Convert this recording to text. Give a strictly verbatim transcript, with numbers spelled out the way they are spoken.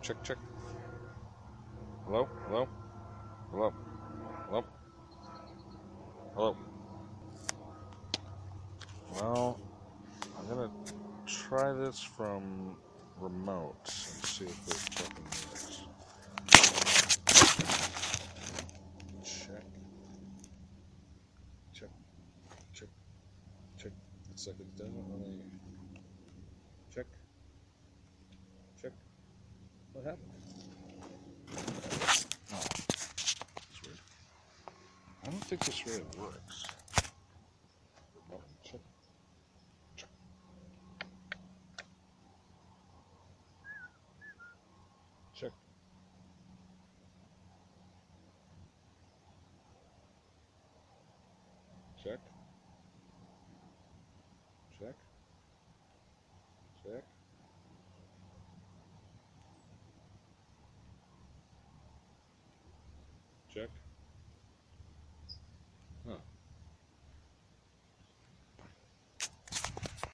check, check. Hello, hello, hello, hello, hello. Well, I'm gonna try this from remote and see if it fucking works. Check, check, check, check. It's like it doesn't really. Check, check. What happened? Oh, that's weird. I don't think this really works. Remote, check, check, check, check, check, check, check.